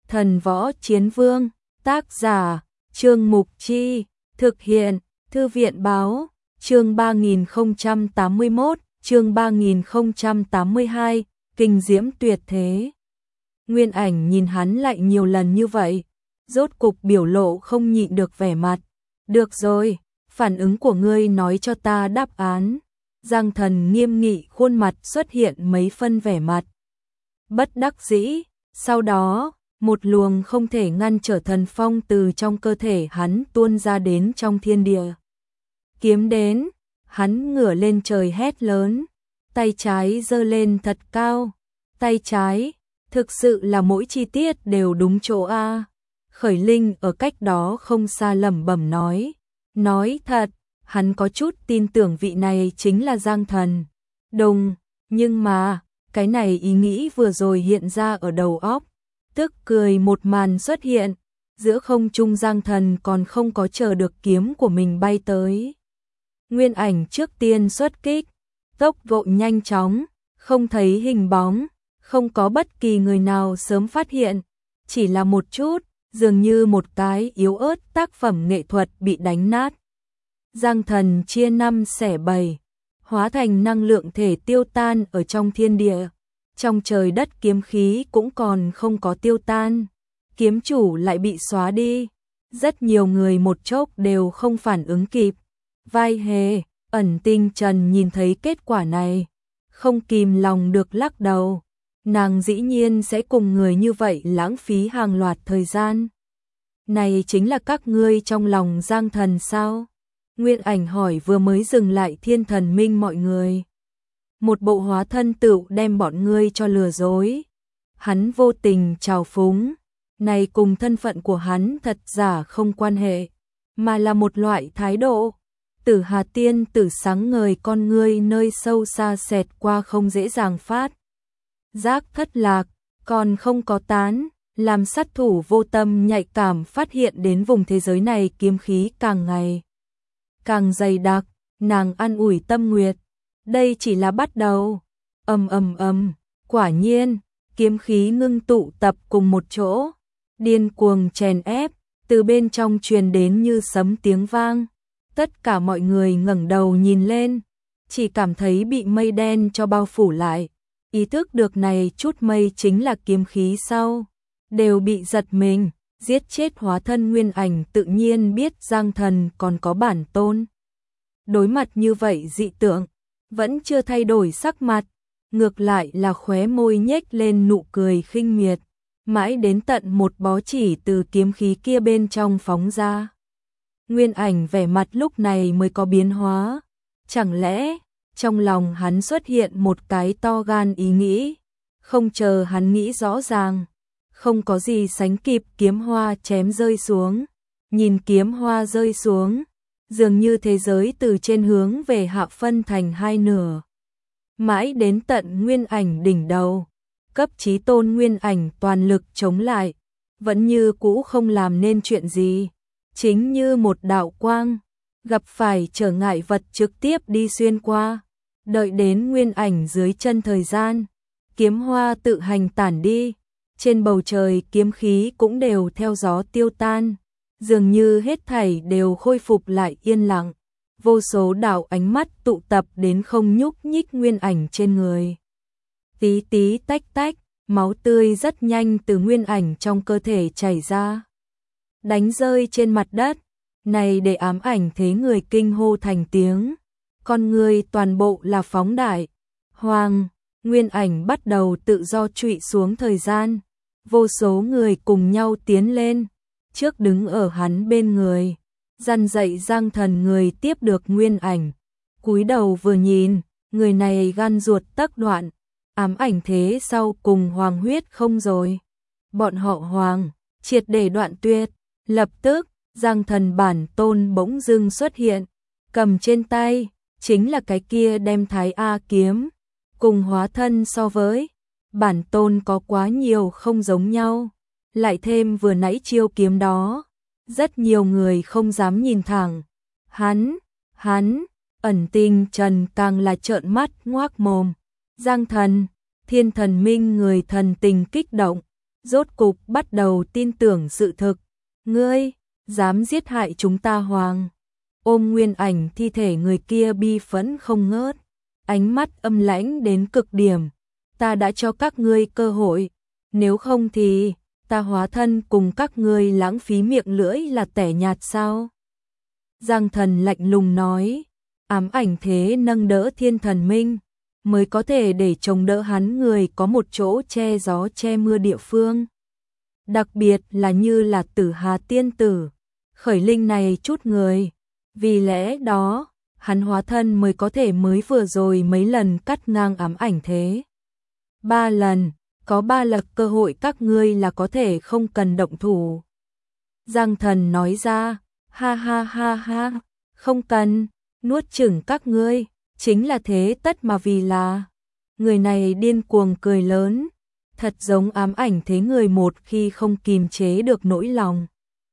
Thần Võ Chiến Vương, tác giả, Trương Mục Chi, thực hiện, Thư viện Báo, chương 3081, chương 3082, kinh diễm tuyệt thế. Nguyên Ảnh nhìn hắn lại nhiều lần như vậy, rốt cục biểu lộ không nhịn được vẻ mặt. Được rồi, phản ứng của ngươi nói cho ta đáp án. Giang Thần nghiêm nghị, khuôn mặt xuất hiện mấy phân vẻ mặt bất đắc dĩ, sau đó, một luồng không thể ngăn trở thần phong từ trong cơ thể hắn tuôn ra đến trong thiên địa. Kiếm đến, hắn ngửa lên trời hét lớn, tay trái giơ lên thật cao, tay trái, thực sự là mỗi chi tiết đều đúng chỗ a. Khởi Linh ở cách đó không xa lẩm bẩm nói thật, hắn có chút tin tưởng vị này chính là Giang Thần. Đùng, nhưng mà, cái này ý nghĩ vừa rồi hiện ra ở đầu óc, tức cười một màn xuất hiện, giữa không trung Giang Thần còn không có chờ được kiếm của mình bay tới. Nguyên Ảnh trước tiên xuất kích, tốc độ nhanh chóng, không thấy hình bóng, không có bất kỳ người nào sớm phát hiện, chỉ là một chút, dường như một cái yếu ớt tác phẩm nghệ thuật bị đánh nát. Giang Thần chia 5 xẻ 7, hóa thành năng lượng thể tiêu tan ở trong thiên địa. Trong trời đất kiếm khí cũng còn không có tiêu tan, kiếm chủ lại bị xóa đi. Rất nhiều người một chốc đều không phản ứng kịp. Vai Hề, Ẩn Tinh Trần nhìn thấy kết quả này, không kìm lòng được lắc đầu. Nàng dĩ nhiên sẽ cùng người như vậy lãng phí hàng loạt thời gian. Này chính là các ngươi trong lòng Giang Thần sao? Nguyên Ảnh hỏi vừa mới dừng lại Thiên Thần Minh mọi người. Một bộ hóa thân tựu đem bọn ngươi cho lừa dối. Hắn vô tình trào phúng, này cùng thân phận của hắn thật giả không quan hệ, mà là một loại thái độ. Tử Hà Tiên Tử sáng ngời con ngươi nơi sâu xa xẹt qua không dễ dàng phát giác thất lạc, còn không có tán, làm sát thủ vô tâm nhạy cảm phát hiện đến vùng thế giới này kiếm khí càng ngày càng dày đặc, nàng an ủi Tâm Nguyệt. Đây chỉ là bắt đầu. Quả nhiên, kiếm khí ngưng tụ tập cùng một chỗ, điên cuồng chèn ép, từ bên trong truyền đến như sấm tiếng vang. Tất cả mọi người ngẩng đầu nhìn lên, chỉ cảm thấy bị mây đen cho bao phủ lại. Ý thức được này chút mây chính là kiếm khí sau, đều bị giật mình, giết chết hóa thân Nguyên Ảnh tự nhiên biết Giang Thần còn có bản tôn. Đối mặt như vậy dị tượng, vẫn chưa thay đổi sắc mặt, ngược lại là khóe môi nhếch lên nụ cười khinh miệt, mãi đến tận một bó chỉ từ kiếm khí kia bên trong phóng ra. Nguyên Ảnh vẻ mặt lúc này mới có biến hóa, chẳng lẽ trong lòng hắn xuất hiện một cái to gan ý nghĩ, không chờ hắn nghĩ rõ ràng, không có gì sánh kịp kiếm hoa chém rơi xuống, nhìn kiếm hoa rơi xuống, dường như thế giới từ trên hướng về hạ phân thành hai nửa. Mãi đến tận Nguyên Ảnh đỉnh đầu, cấp chí tôn Nguyên Ảnh toàn lực chống lại, vẫn như cũ không làm nên chuyện gì, chính như một đạo quang, gặp phải trở ngại vật trực tiếp đi xuyên qua, đợi đến Nguyên Ảnh dưới chân thời gian, kiếm hoa tự hành tản đi, trên bầu trời kiếm khí cũng đều theo gió tiêu tan. Dường như hết thảy đều khôi phục lại yên lặng, vô số đạo ánh mắt tụ tập đến không nhúc nhích Nguyên Ảnh trên người. Tí tí tách tách, máu tươi rất nhanh từ Nguyên Ảnh trong cơ thể chảy ra, đánh rơi trên mặt đất, này để ám ảnh thế người kinh hô thành tiếng. Con người toàn bộ là phóng đại. Hoàng, Nguyên Ảnh bắt đầu tự do trụy xuống thời gian, vô số người cùng nhau tiến lên. Trước đứng ở hắn bên người, dằn dạy Giang Thần người tiếp được Nguyên Ảnh, cúi đầu vừa nhìn, người này gan ruột tắc đoạn, ám ảnh thế sau cùng Hoàng huyết không rồi. Bọn họ Hoàng, triệt để đoạn tuyệt, lập tức, Giang Thần bản tôn bỗng dưng xuất hiện, cầm trên tay, chính là cái kia đem Thái A kiếm, cùng hóa thân so với, bản tôn có quá nhiều không giống nhau. Lại thêm vừa nãy chiêu kiếm đó, rất nhiều người không dám nhìn thẳng. Hắn, Ẩn Tinh Trần càng là trợn mắt ngoác mồm. Giang Thần, Thiên Thần Minh người thần tình kích động, rốt cục bắt đầu tin tưởng sự thực. Ngươi, dám giết hại chúng ta Hoàng. Ôm nguyên ảnh thi thể người kia bi phẫn không ngớt, ánh mắt âm lãnh đến cực điểm. Ta đã cho các ngươi cơ hội, nếu không thì ta hóa thân cùng các ngươi lãng phí miệng lưỡi là tẻ nhạt sao? Giang Thần lạnh lùng nói, ám ảnh thế nâng đỡ Thiên Thần Minh, mới có thể để chống đỡ hắn người có một chỗ che gió che mưa địa phương. Đặc biệt là như là Tử Hà tiên tử, Khởi Linh này chút người. Vì lẽ đó, hắn hóa thân mới có thể mới vừa rồi mấy lần cắt ngang ám ảnh thế. 3 lần, có 3 lần cơ hội các ngươi là có thể không cần động thủ. Giang Thần nói ra, ha ha ha ha, không cần, nuốt chửng các ngươi, chính là thế tất mà vì là. Người này điên cuồng cười lớn, thật giống ám ảnh thế người một khi không kìm chế được nỗi lòng.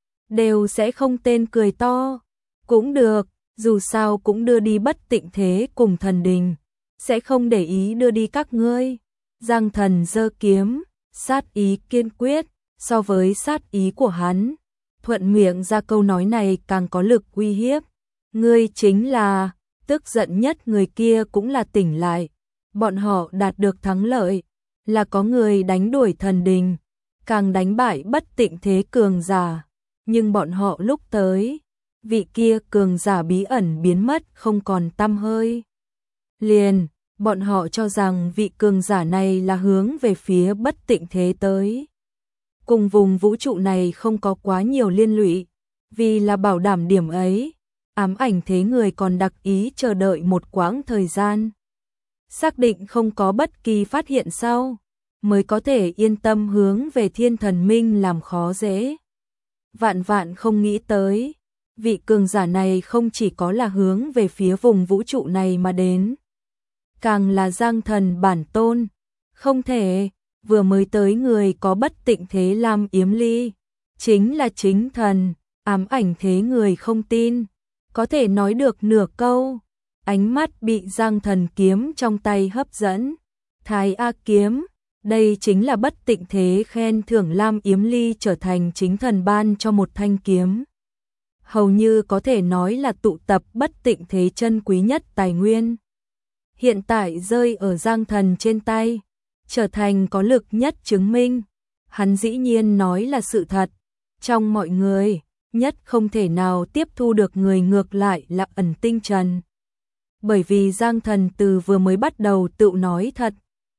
Đều sẽ không tên cười to, cũng được, dù sao cũng đưa đi Bất Tịnh Thế cùng thần đình, sẽ không để ý đưa đi các ngươi. Giang Thần giơ kiếm, sát ý kiên quyết, so với sát ý của hắn, thuận miệng ra câu nói này càng có lực uy hiếp. Ngươi chính là, tức giận nhất người kia cũng là tỉnh lại. Bọn họ đạt được thắng lợi, là có người đánh đuổi thần đình, càng đánh bại Bất Tịnh Thế cường giả. Nhưng bọn họ lúc tới, vị kia cường giả bí ẩn biến mất không còn tăm hơi. Liền, bọn họ cho rằng vị cường giả này là hướng về phía Bất Tịnh Thế tới. Cùng vùng vũ trụ này không có quá nhiều liên lụy, vì là bảo đảm điểm ấy, ám ảnh thế người còn đặc ý chờ đợi một quãng thời gian. Xác định không có bất kỳ phát hiện sau, mới có thể yên tâm hướng về Thiên Thần Minh làm khó dễ. Vạn vạn không nghĩ tới, vị cường giả này không chỉ có là hướng về phía vùng vũ trụ này mà đến, càng là Giang Thần bản tôn. Không thể, vừa mới tới người có Bất Tịnh Thế Lam Yếm Ly, chính là chính thần. Ám ảnh thế người không tin, có thể nói được nửa câu. Ánh mắt bị Giang Thần kiếm trong tay hấp dẫn. Thái A kiếm, đây chính là Bất Tịnh Thế khen thưởng Lam Yếm Ly trở thành chính thần ban cho một thanh kiếm. Hầu như có thể nói là tụ tập Bất Tịnh Thế chân quý nhất tài nguyên. Hiện tại rơi ở Giang Thần trên tay, trở thành có lực nhất chứng minh. Hắn dĩ nhiên nói là sự thật. Trong mọi người, nhất không thể nào tiếp thu được người ngược lại là Ẩn Tinh Trần. Bởi vì Giang Thần từ vừa mới bắt đầu tự nói thật.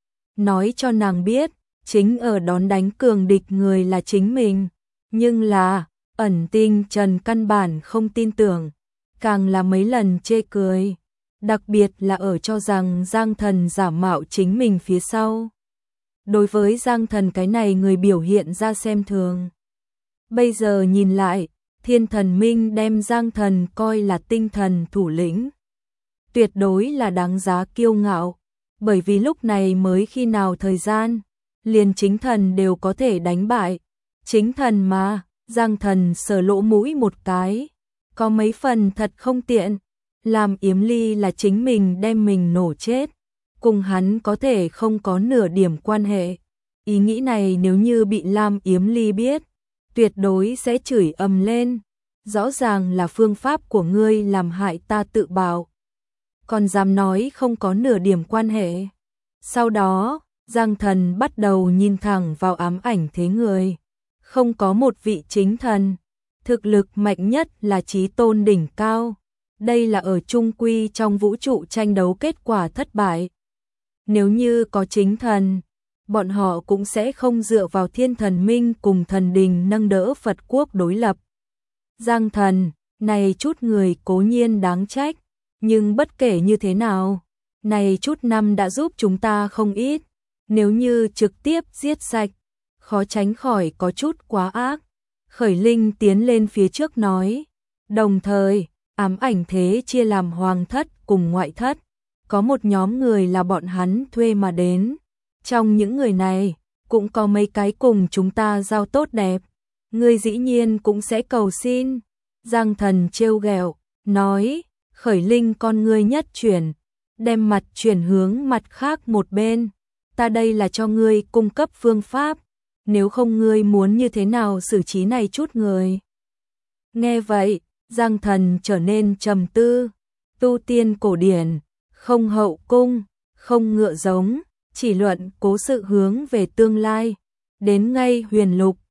Nói cho nàng biết, chính ở đón đánh cường địch người là chính mình. Nhưng là, Ẩn Tinh Trần căn bản không tin tưởng, càng là mấy lần chê cười. Đặc biệt là ở cho rằng Giang Thần giả mạo chính mình phía sau. Đối với Giang Thần cái này người biểu hiện ra xem thường. Bây giờ nhìn lại, Thiên Thần Minh đem Giang Thần coi là tinh thần thủ lĩnh. Tuyệt đối là đáng giá kiêu ngạo, bởi vì lúc này mới khi nào thời gian, liền chính thần đều có thể đánh bại. Chính thần mà, Giang Thần sờ lỗ mũi một cái, có mấy phần thật không tiện. Làm Yếm Ly là chính mình đem mình nổ chết, cùng hắn có thể không có nửa điểm quan hệ. Ý nghĩ này nếu như bị Lam Yếm Ly biết, tuyệt đối sẽ chửi ầm lên. Rõ ràng là phương pháp của ngươi làm hại ta tự bào, còn dám nói không có nửa điểm quan hệ. Sau đó, Giang Thần bắt đầu nhìn thẳng vào ám ảnh thế người. Không có một vị chính thần, thực lực mạnh nhất là chí tôn đỉnh cao. Đây là ở chung quy trong vũ trụ tranh đấu kết quả thất bại. Nếu như có chính thần, bọn họ cũng sẽ không dựa vào Thiên Thần Minh cùng thần đình nâng đỡ Phật quốc đối lập. Giang Thần, này chút người cố nhiên đáng trách, nhưng bất kể như thế nào, này chút năm đã giúp chúng ta không ít. Nếu như trực tiếp giết sạch, khó tránh khỏi có chút quá ác. Khởi Linh tiến lên phía trước nói, đồng thời, ám ảnh thế chia làm hoàng thất cùng ngoại thất, có một nhóm người là bọn hắn thuê mà đến. Trong những người này, cũng có mấy cái cùng chúng ta giao tốt đẹp. Ngươi dĩ nhiên cũng sẽ cầu xin. Giang Thần trêu ghẹo, nói, Khởi Linh con ngươi nhất chuyển, đem mặt chuyển hướng mặt khác một bên. Ta đây là cho ngươi cung cấp phương pháp. nếu không ngươi muốn như thế nào xử trí này chút người. Nghe vậy, Giang Thần trở nên trầm tư, tu tiên cổ điển, không hậu cung, không ngựa giống, chỉ luận cố sự hướng về tương lai, đến ngay huyền lục,